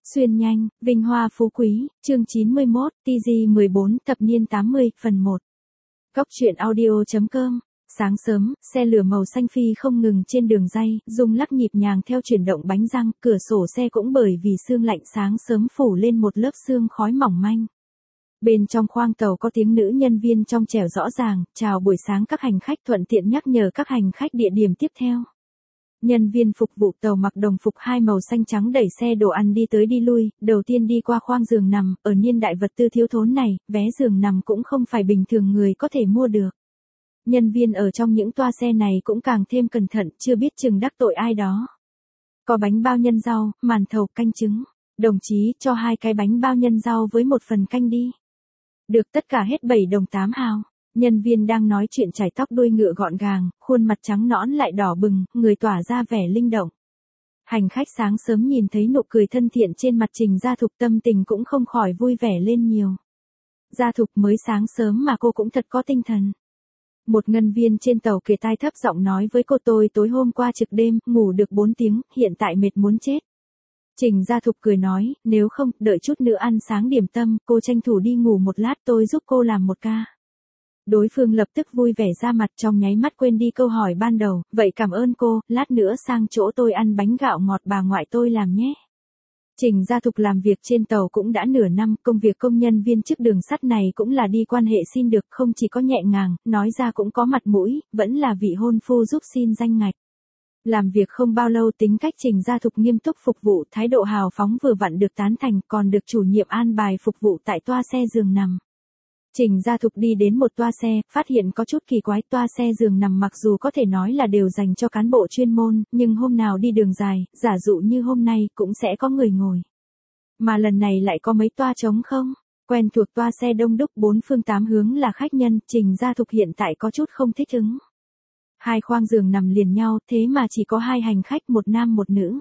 Xuyên nhanh, vinh hoa phú quý, chương 91, TG14, thập niên 80, phần 1. Góc truyện audio.com. Sáng sớm, xe lửa màu xanh phi không ngừng trên đường ray, rung lắc nhịp nhàng theo chuyển động bánh răng, cửa sổ xe cũng bởi vì sương lạnh sáng sớm phủ lên một lớp sương khói mỏng manh. Bên trong khoang tàu có tiếng nữ nhân viên trong trẻo rõ ràng, chào buổi sáng các hành khách, thuận tiện nhắc nhở các hành khách địa điểm tiếp theo. Nhân viên phục vụ tàu mặc đồng phục hai màu xanh trắng đẩy xe đồ ăn đi tới đi lui, đầu tiên đi qua khoang giường nằm, ở niên đại vật tư thiếu thốn này, vé giường nằm cũng không phải bình thường người có thể mua được. Nhân viên ở trong những toa xe này cũng càng thêm cẩn thận, chưa biết chừng đắc tội ai đó. Có bánh bao nhân rau, màn thầu, canh trứng. Đồng chí, cho 2 cái bánh bao nhân rau với 1 phần canh đi. Được, tất cả hết 7 đồng 8 hào. Nhân viên đang nói chuyện chải tóc đuôi ngựa gọn gàng, khuôn mặt trắng nõn lại đỏ bừng, người tỏa ra vẻ linh động. Hành khách sáng sớm nhìn thấy nụ cười thân thiện trên mặt Trình Gia Thục, tâm tình cũng không khỏi vui vẻ lên nhiều. Gia Thục, mới sáng sớm mà cô cũng thật có tinh thần. Một nhân viên trên tàu kề tai thấp giọng nói với cô, tôi tối hôm qua trực đêm, ngủ được 4 tiếng, hiện tại mệt muốn chết. Trình Gia Thục cười nói, nếu không, đợi chút nữa ăn sáng điểm tâm, cô tranh thủ đi ngủ một lát, tôi giúp cô làm 1 ca. Đối phương lập tức vui vẻ ra mặt, trong nháy mắt quên đi câu hỏi ban đầu, vậy cảm ơn cô, lát nữa sang chỗ tôi ăn bánh gạo ngọt bà ngoại tôi làm nhé. Trình Gia Thục làm việc trên tàu cũng đã nửa năm, công việc công nhân viên chức đường sắt này cũng là đi quan hệ xin được, không chỉ có nhẹ nhàng, nói ra cũng có mặt mũi, vẫn là vị hôn phu giúp xin danh ngạch. Làm việc không bao lâu, tính cách Trình Gia Thục nghiêm túc phục vụ, thái độ hào phóng vừa vặn được tán thành, còn được chủ nhiệm an bài phục vụ tại toa xe giường nằm. Trình Gia Thục đi đến một toa xe, phát hiện có chút kỳ quái, toa xe giường nằm mặc dù có thể nói là đều dành cho cán bộ chuyên môn, nhưng hôm nào đi đường dài, giả dụ như hôm nay, cũng sẽ có người ngồi. Mà lần này lại có mấy toa trống không? Quen thuộc toa xe đông đúc 4 phương 8 hướng là khách nhân, Trình Gia Thục hiện tại có chút không thích ứng. 2 khoang giường nằm liền nhau, thế mà chỉ có 2 hành khách, một nam một nữ.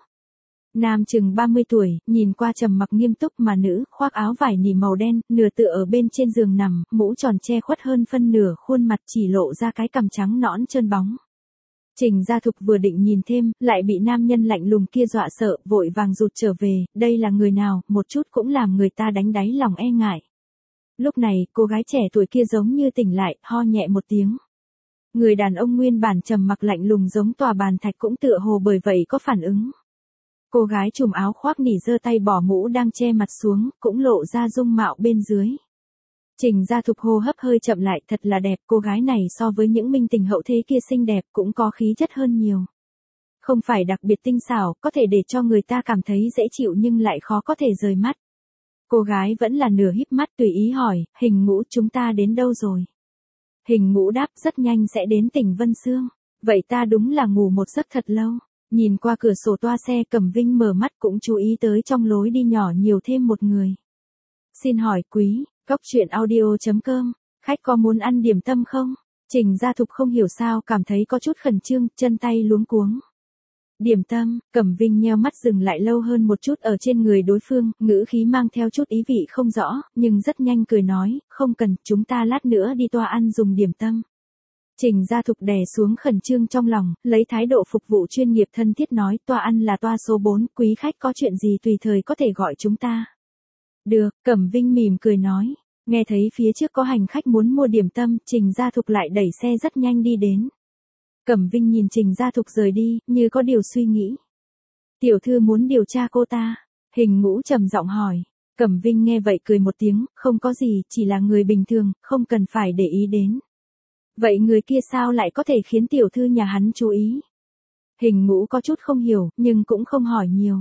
Nam chừng 30 tuổi, nhìn qua trầm mặc nghiêm túc, mà nữ, khoác áo vải nỉ màu đen, nửa tựa ở bên trên giường nằm, mũ tròn che khuất hơn phân nửa khuôn mặt, chỉ lộ ra cái cằm trắng nõn trơn bóng. Trình Gia Thục vừa định nhìn thêm, lại bị nam nhân lạnh lùng kia dọa sợ, vội vàng rụt trở về, đây là người nào, một chút cũng làm người ta đánh đáy lòng e ngại. Lúc này, cô gái trẻ tuổi kia giống như tỉnh lại, ho nhẹ một tiếng. Người đàn ông nguyên bản trầm mặc lạnh lùng giống tòa bàn thạch cũng tựa hồ bởi vậy có phản ứng. Cô gái trùm áo khoác nỉ giơ tay bỏ mũ đang che mặt xuống, cũng lộ ra dung mạo bên dưới. Trình Gia Thục hô hấp hơi chậm lại, thật là đẹp, cô gái này so với những minh tình hậu thế kia xinh đẹp, cũng có khí chất hơn nhiều. Không phải đặc biệt tinh xảo, có thể để cho người ta cảm thấy dễ chịu nhưng lại khó có thể rời mắt. Cô gái vẫn là nửa híp mắt tùy ý hỏi, Hình Ngũ, chúng ta đến đâu rồi? Hình Ngũ đáp, rất nhanh sẽ đến tỉnh Vân Xương. Vậy ta đúng là ngủ một giấc thật lâu. Nhìn qua cửa sổ toa xe, Cẩm Vinh mở mắt cũng chú ý tới trong lối đi nhỏ nhiều thêm một người. Xin hỏi quý, góc truyện audio.com, khách có muốn ăn điểm tâm không? Trình Gia Thục không hiểu sao cảm thấy có chút khẩn trương, chân tay luống cuống. Điểm tâm, Cẩm Vinh nheo mắt dừng lại lâu hơn một chút ở trên người đối phương, ngữ khí mang theo chút ý vị không rõ, nhưng rất nhanh cười nói, không cần, chúng ta lát nữa đi toa ăn dùng điểm tâm. Trình Gia Thục đè xuống khẩn trương trong lòng, lấy thái độ phục vụ chuyên nghiệp thân thiết nói, toa ăn là toa số 4, quý khách có chuyện gì tùy thời có thể gọi chúng ta. Được, Cẩm Vinh mỉm cười nói, nghe thấy phía trước có hành khách muốn mua điểm tâm, Trình Gia Thục lại đẩy xe rất nhanh đi đến. Cẩm Vinh nhìn Trình Gia Thục rời đi, như có điều suy nghĩ. Tiểu thư muốn điều tra cô ta? Hình Ngũ trầm giọng hỏi. Cẩm Vinh nghe vậy cười một tiếng, không có gì, chỉ là người bình thường, không cần phải để ý đến. Vậy người kia sao lại có thể khiến tiểu thư nhà hắn chú ý? Hình Ngũ có chút không hiểu, nhưng cũng không hỏi nhiều.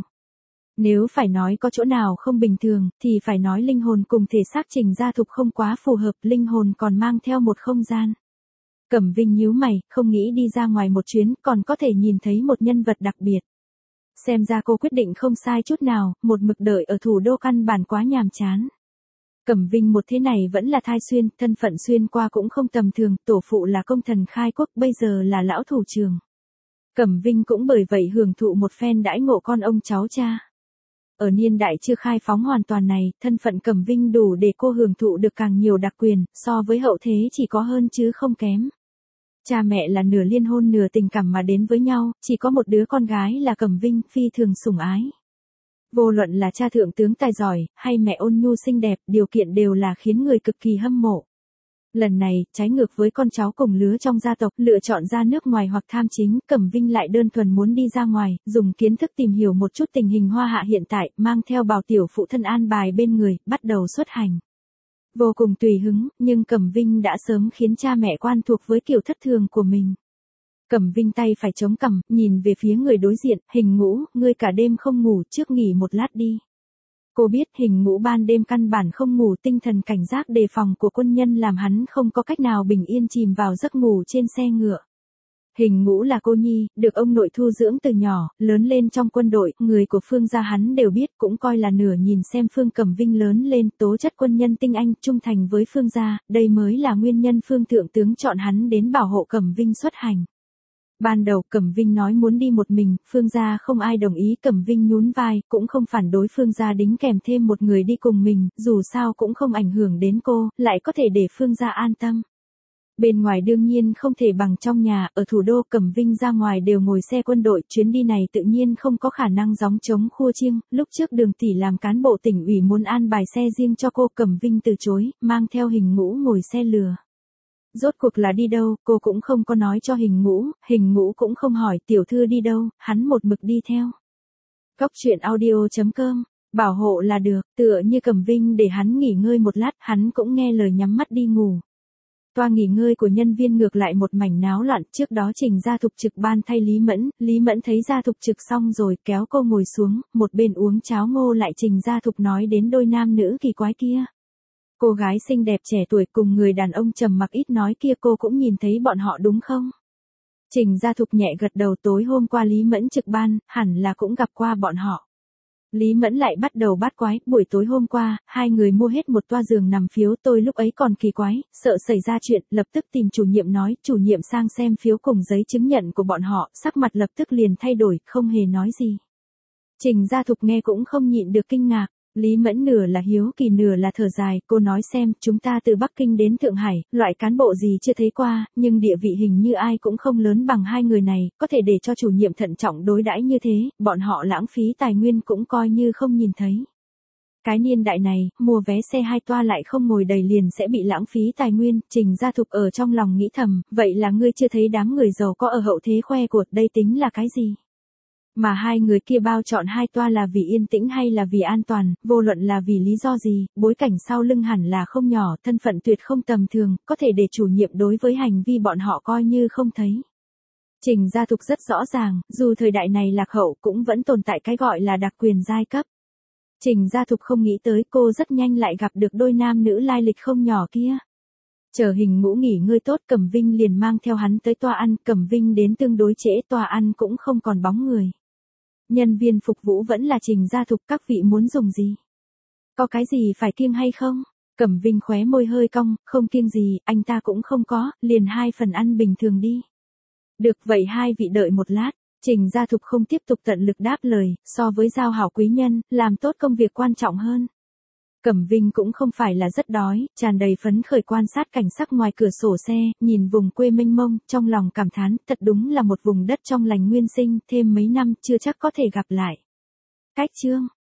Nếu phải nói có chỗ nào không bình thường, thì phải nói linh hồn cùng thể xác Trình Gia Thục không quá phù hợp, linh hồn còn mang theo một không gian. Cẩm Vinh nhíu mày, không nghĩ đi ra ngoài một chuyến, còn có thể nhìn thấy một nhân vật đặc biệt. Xem ra cô quyết định không sai chút nào, một mực đợi ở thủ đô căn bản quá nhàm chán. Cẩm Vinh một thế này vẫn là thai xuyên, thân phận xuyên qua cũng không tầm thường, tổ phụ là công thần khai quốc, bây giờ là lão thủ trưởng. Cẩm Vinh cũng bởi vậy hưởng thụ một phen đãi ngộ con ông cháu cha. Ở niên đại chưa khai phóng hoàn toàn này, thân phận Cẩm Vinh đủ để cô hưởng thụ được càng nhiều đặc quyền, so với hậu thế chỉ có hơn chứ không kém. Cha mẹ là nửa liên hôn nửa tình cảm mà đến với nhau, chỉ có một đứa con gái là Cẩm Vinh, phi thường sủng ái. Vô luận là cha thượng tướng tài giỏi, hay mẹ ôn nhu xinh đẹp, điều kiện đều là khiến người cực kỳ hâm mộ. Lần này, trái ngược với con cháu cùng lứa trong gia tộc, lựa chọn ra nước ngoài hoặc tham chính, Cẩm Vinh lại đơn thuần muốn đi ra ngoài, dùng kiến thức tìm hiểu một chút tình hình Hoa Hạ hiện tại, mang theo Bảo tiểu phụ thân an bài bên người, bắt đầu xuất hành. Vô cùng tùy hứng, nhưng Cẩm Vinh đã sớm khiến cha mẹ quan thuộc với kiểu thất thường của mình. Cẩm Vinh tay phải chống cằm, nhìn về phía người đối diện, Hình Ngũ, ngươi cả đêm không ngủ, trước nghỉ một lát đi. Cô biết Hình Ngũ ban đêm căn bản không ngủ, tinh thần cảnh giác đề phòng của quân nhân làm hắn không có cách nào bình yên chìm vào giấc ngủ trên xe ngựa. Hình Ngũ là cô nhi, được ông nội thu dưỡng từ nhỏ, lớn lên trong quân đội, người của Phương gia hắn đều biết, cũng coi là nửa nhìn xem Phương Cẩm Vinh lớn lên, tố chất quân nhân tinh anh, trung thành với Phương gia, đây mới là nguyên nhân Phương thượng tướng chọn hắn đến bảo hộ Cẩm Vinh xuất hành. Ban đầu Cẩm Vinh nói muốn đi một mình, Phương gia không ai đồng ý, Cẩm Vinh nhún vai, cũng không phản đối Phương gia đính kèm thêm một người đi cùng mình, dù sao cũng không ảnh hưởng đến cô, lại có thể để Phương gia an tâm. Bên ngoài đương nhiên không thể bằng trong nhà, ở thủ đô Cẩm Vinh ra ngoài đều ngồi xe quân đội, chuyến đi này tự nhiên không có khả năng gióng trống khua chiêng, lúc trước Đường tỷ làm cán bộ tỉnh ủy muốn an bài xe riêng cho cô, Cẩm Vinh từ chối, mang theo Hình Ngũ ngồi xe lừa. Rốt cuộc là đi đâu, cô cũng không có nói cho Hình Ngũ cũng không hỏi tiểu thư đi đâu, hắn một mực đi theo. Góc truyện audio.com, bảo hộ là được, tựa như Cẩm Vinh để hắn nghỉ ngơi một lát, hắn cũng nghe lời nhắm mắt đi ngủ. Toa nghỉ ngơi của nhân viên ngược lại một mảnh náo loạn, trước đó Trình Gia Thục trực ban thay Lý Mẫn thấy Gia Thục trực xong rồi kéo cô ngồi xuống, một bên uống cháo ngô lại Trình Gia Thục nói đến đôi nam nữ kỳ quái kia. Cô gái xinh đẹp trẻ tuổi cùng người đàn ông trầm mặc ít nói kia cô cũng nhìn thấy bọn họ đúng không? Trình Gia Thục nhẹ gật đầu, tối hôm qua Lý Mẫn trực ban, hẳn là cũng gặp qua bọn họ. Lý Mẫn lại bắt đầu bát quái, buổi tối hôm qua, hai người mua hết một toa giường nằm phiếu, tôi lúc ấy còn kỳ quái, sợ xảy ra chuyện, lập tức tìm chủ nhiệm nói, chủ nhiệm sang xem phiếu cùng giấy chứng nhận của bọn họ, sắc mặt lập tức liền thay đổi, không hề nói gì. Trình Gia Thục nghe cũng không nhịn được kinh ngạc. Lý Mẫn nửa là hiếu kỳ nửa là thở dài, cô nói xem, chúng ta từ Bắc Kinh đến Thượng Hải, loại cán bộ gì chưa thấy qua, nhưng địa vị hình như ai cũng không lớn bằng hai người này, có thể để cho chủ nhiệm thận trọng đối đãi như thế, bọn họ lãng phí tài nguyên cũng coi như không nhìn thấy. Cái niên đại này, mua vé xe hai toa lại không ngồi đầy liền sẽ bị lãng phí tài nguyên, Trình Gia Thục ở trong lòng nghĩ thầm, vậy là ngươi chưa thấy đám người giàu có ở hậu thế khoe của, đây tính là cái gì? Mà hai người kia bao chọn hai toa là vì yên tĩnh hay là vì an toàn, vô luận là vì lý do gì, bối cảnh sau lưng hẳn là không nhỏ, thân phận tuyệt không tầm thường, có thể để chủ nhiệm đối với hành vi bọn họ coi như không thấy. Trình Gia Thục rất rõ ràng, dù thời đại này lạc hậu cũng vẫn tồn tại cái gọi là đặc quyền giai cấp. Trình Gia Thục không nghĩ tới cô rất nhanh lại gặp được đôi nam nữ lai lịch không nhỏ kia. Chờ Hình Ngũ nghỉ ngơi tốt, Cẩm Vinh liền mang theo hắn tới toa ăn, Cẩm Vinh đến tương đối trễ, toa ăn cũng không còn bóng người. Nhân viên phục vụ vẫn là Trình Gia Thục, các vị muốn dùng gì? Có cái gì phải kiêng hay không? Cẩm Vinh khóe môi hơi cong, không kiêng gì, anh ta cũng không có, liền 2 phần ăn bình thường đi. Được vậy hai vị đợi một lát. Trình Gia Thục không tiếp tục tận lực đáp lời, so với giao hảo quý nhân, làm tốt công việc quan trọng hơn. Cẩm Vinh cũng không phải là rất đói, tràn đầy phấn khởi quan sát cảnh sắc ngoài cửa sổ xe, nhìn vùng quê mênh mông, trong lòng cảm thán, thật đúng là một vùng đất trong lành nguyên sinh, thêm mấy năm chưa chắc có thể gặp lại. Cách chương